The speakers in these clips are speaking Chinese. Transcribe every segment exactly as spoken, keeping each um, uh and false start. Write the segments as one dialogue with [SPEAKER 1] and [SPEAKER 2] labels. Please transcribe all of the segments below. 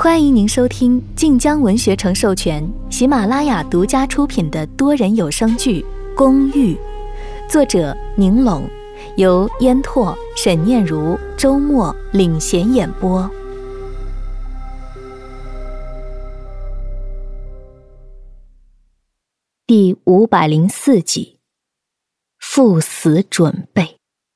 [SPEAKER 1] 欢迎您收听晋江文学城授权、喜马拉雅独家出品的多人有声剧《公寓》，作者宁拢，由烟拓、沈念如、周末领衔演播。第五百零四集，赴死准备。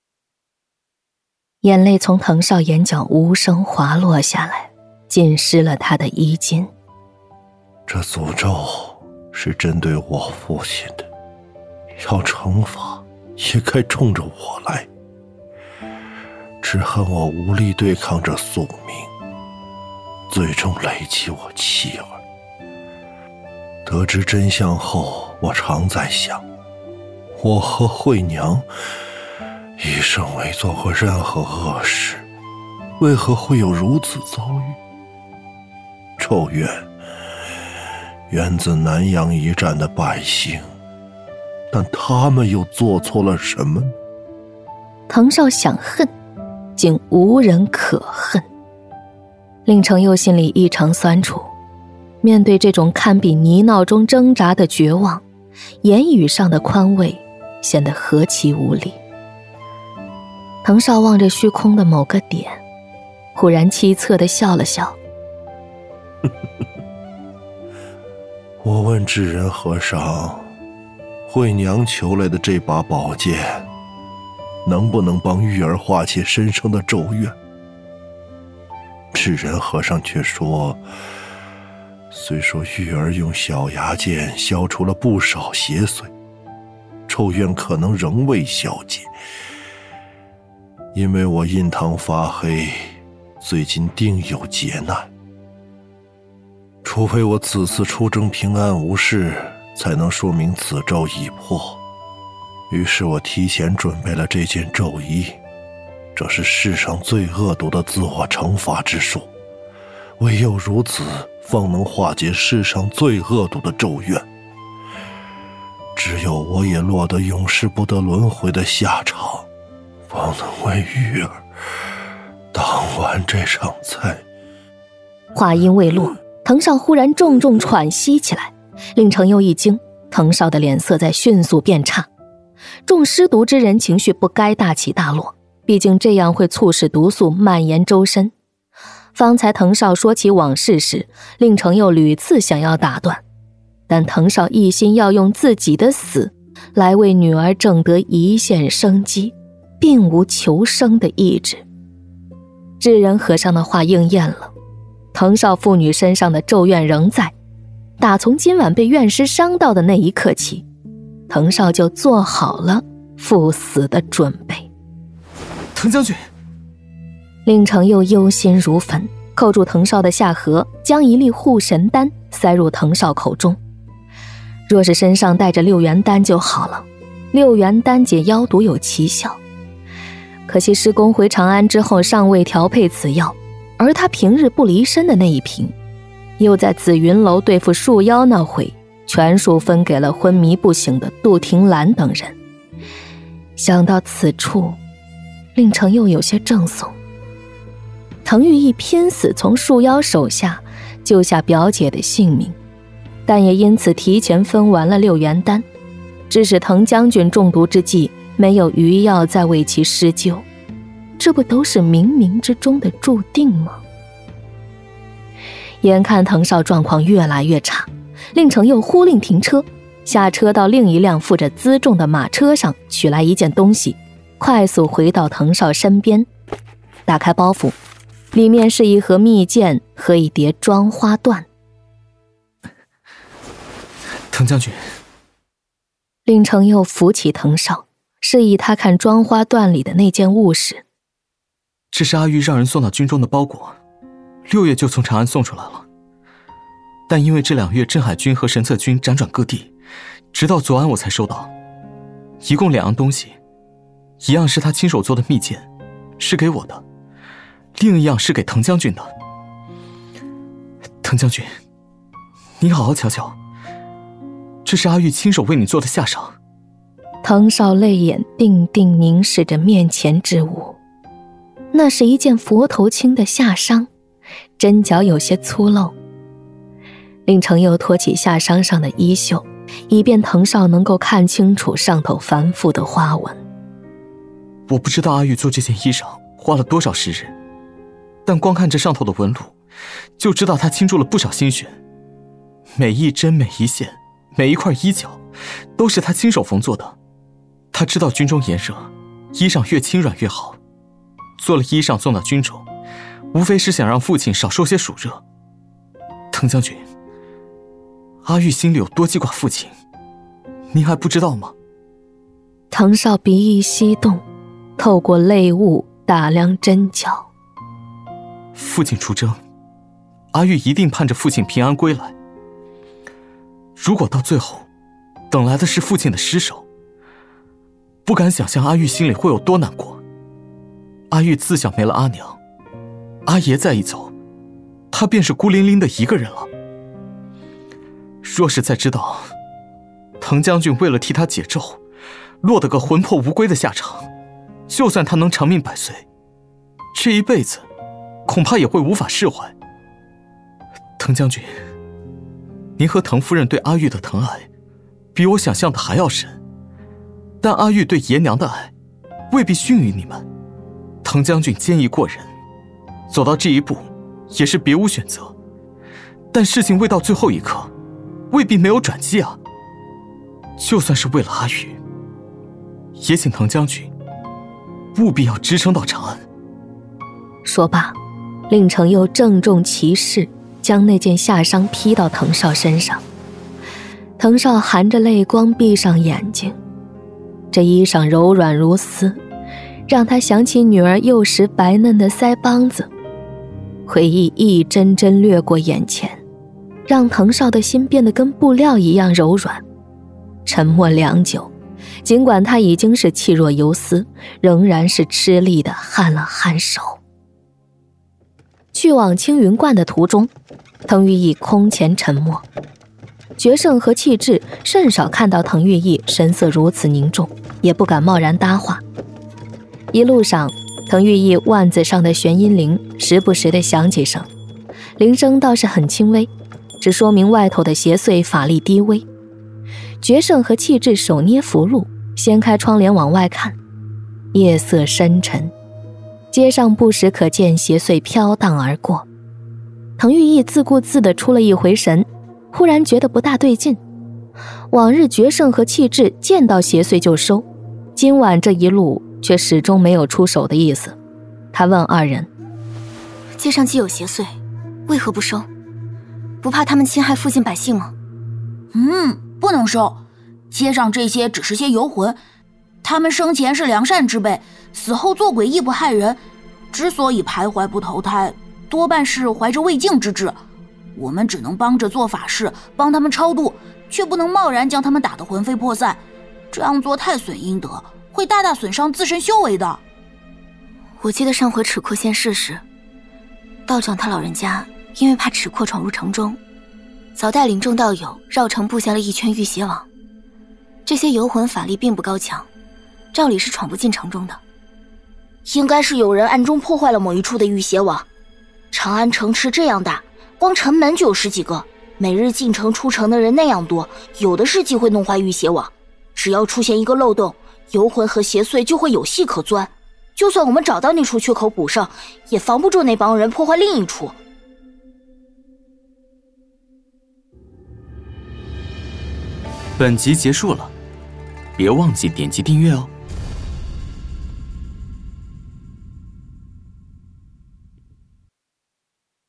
[SPEAKER 1] 眼泪从滕少眼角无声滑落下来，浸湿了他的衣襟。
[SPEAKER 2] 这诅咒是针对我父亲的，要惩罚也该冲着我来。只恨我无力对抗这宿命，最终累及我妻儿。得知真相后，我常在想，我和惠娘一生未做过任何恶事，为何会有如此遭遇？咒怨源自南阳一战的百姓，但他们又做错了什么呢？
[SPEAKER 1] 滕少想恨，竟无人可恨。令程佑心里异常酸楚，面对这种堪比泥淖中挣扎的绝望，言语上的宽慰显得何其无力。滕少望着虚空的某个点，忽然凄恻地笑了笑。
[SPEAKER 2] 我问智仁和尚，惠娘求来的这把宝剑能不能帮玉儿化解身上的咒怨？智仁和尚却说，虽说玉儿用小牙剑消除了不少邪祟，咒怨可能仍未消解，因为我印堂发黑，最近定有劫难。除非我此次出征平安无事，才能说明此咒已破。于是我提前准备了这件咒衣，这是世上最恶毒的自我惩罚之术，唯有如此，方能化解世上最恶毒的咒怨。只有我也落得永世不得轮回的下场，方能为玉儿当完这场菜。
[SPEAKER 1] 话音未落，滕少忽然重重喘息起来，令程佑一惊，滕少的脸色在迅速变差。众失毒之人情绪不该大起大落，毕竟这样会促使毒素蔓延周身。方才滕少说起往事时，令程佑屡次想要打断，但滕少一心要用自己的死来为女儿挣得一线生机，并无求生的意志。智仁和尚的话应验了，滕少父女身上的咒怨仍在，打从今晚被怨尸伤到的那一刻起，滕少就做好了赴死的准备。
[SPEAKER 3] 滕将军，
[SPEAKER 1] 令程佑忧心如焚，扣住滕少的下颌，将一粒护神丹塞入滕少口中。若是身上带着六元丹就好了，六元丹解妖毒有奇效。可惜师公回长安之后尚未调配此药，而他平日不离身的那一瓶，又在紫云楼对付树妖那回全数分给了昏迷不醒的杜庭兰等人。想到此处，令程佑有些怔悚。滕玉义拼死从树妖手下救下表姐的性命，但也因此提前分完了六元丹，致使滕将军中毒之际没有余药再为其施救，这不都是冥冥之中的注定吗？眼看滕少状况越来越差，令程佑忽令停车，下车到另一辆负着辎重的马车上取来一件东西，快速回到滕少身边，打开包袱，里面是一盒蜜饯和一叠妆花缎。
[SPEAKER 3] 滕将军，
[SPEAKER 1] 令程佑扶起滕少，示意他看妆花缎里的那件物事。
[SPEAKER 3] 这是阿玉让人送到军中的包裹，六月就从长安送出来了，但因为这两月镇海军和神策军辗转各地，直到昨晚我才收到。一共两样东西，一样是他亲手做的蜜饯，是给我的，另一样是给滕将军的。滕将军，你好好瞧瞧，这是阿玉亲手为你做的下赏。
[SPEAKER 1] 滕少泪眼定定凝视着面前之物，那是一件佛头青的夏裳， 针脚有些粗陋。令程又托起下裳上的衣袖，以便滕少能够看清楚上头繁复的花纹。
[SPEAKER 3] 我不知道阿玉做这件衣裳花了多少时日，但光看这上头的纹路，就知道她倾注了不少心血。每一针每一线每一块衣角都是她亲手缝做的。她知道军中炎热，衣裳越轻软越好，做了衣裳送到军中，无非是想让父亲少受些暑热。滕将军，阿玉心里有多记挂父亲，您还不知道吗？
[SPEAKER 1] 滕少鼻翼翕动，透过泪雾打量针脚。
[SPEAKER 3] 父亲出征，阿玉一定盼着父亲平安归来。如果到最后等来的是父亲的尸首，不敢想象阿玉心里会有多难过。阿玉自小没了阿娘，阿爷再一走，他便是孤零零的一个人了。若是再知道滕将军为了替他解咒，落得个魂魄无归的下场，就算他能长命百岁，这一辈子恐怕也会无法释怀。滕将军，您和滕夫人对阿玉的疼爱比我想象的还要深，但阿玉对爷娘的爱未必逊于你们。滕将军坚毅过人，走到这一步也是别无选择，但事情未到最后一刻，未必没有转机啊。就算是为了阿玉，也请滕将军务必要支撑到长安。
[SPEAKER 1] 说罢，令程又郑重其事将那件下裳披到滕少身上。滕少含着泪光闭上眼睛，这衣裳柔软如丝，让他想起女儿幼时白嫩的腮帮子。回忆一针针掠过眼前，让滕少的心变得跟布料一样柔软。沉默良久，尽管他已经是气若游丝，仍然是吃力地颔了颔首。去往青云观的途中，滕玉义空前沉默。决胜和气质甚少看到滕玉义神色如此凝重，也不敢贸然搭话。一路上，滕玉义腕子上的玄阴铃时不时地响几声，铃声倒是很轻微，只说明外头的邪祟法力低微。决胜和气质手捏符箓，掀开窗帘往外看，夜色深沉，街上不时可见邪祟飘荡而过。滕玉义自顾自地出了一回神，忽然觉得不大对劲。往日决胜和气质见到邪祟就收，今晚这一路却始终没有出手的意思。他问二人：
[SPEAKER 4] 街上既有邪祟，为何不收？不怕他们侵害附近百姓吗？
[SPEAKER 5] 嗯，不能收。街上这些只是些游魂，他们生前是良善之辈，死后做鬼亦不害人，之所以徘徊不投胎，多半是怀着未竟之志。我们只能帮着做法事，帮他们超度，却不能贸然将他们打得魂飞魄散，这样做太损阴德，会大大损伤自身修为的。
[SPEAKER 4] 我记得上回齿廓现世时，道长他老人家因为怕齿廓闯入城中，早带领众道友绕城布下了一圈御邪网。这些游魂法力并不高强，照理是闯不进城中的。
[SPEAKER 6] 应该是有人暗中破坏了某一处的御邪网。长安城池这样大，光城门就有十几个，每日进城出城的人那样多，有的是机会弄坏御邪网。只要出现一个漏洞，游魂和邪祟就会有隙可钻。就算我们找到那处缺口补上，也防不住那帮人破坏另一处。
[SPEAKER 7] 本集结束了，别忘记点击订阅哦。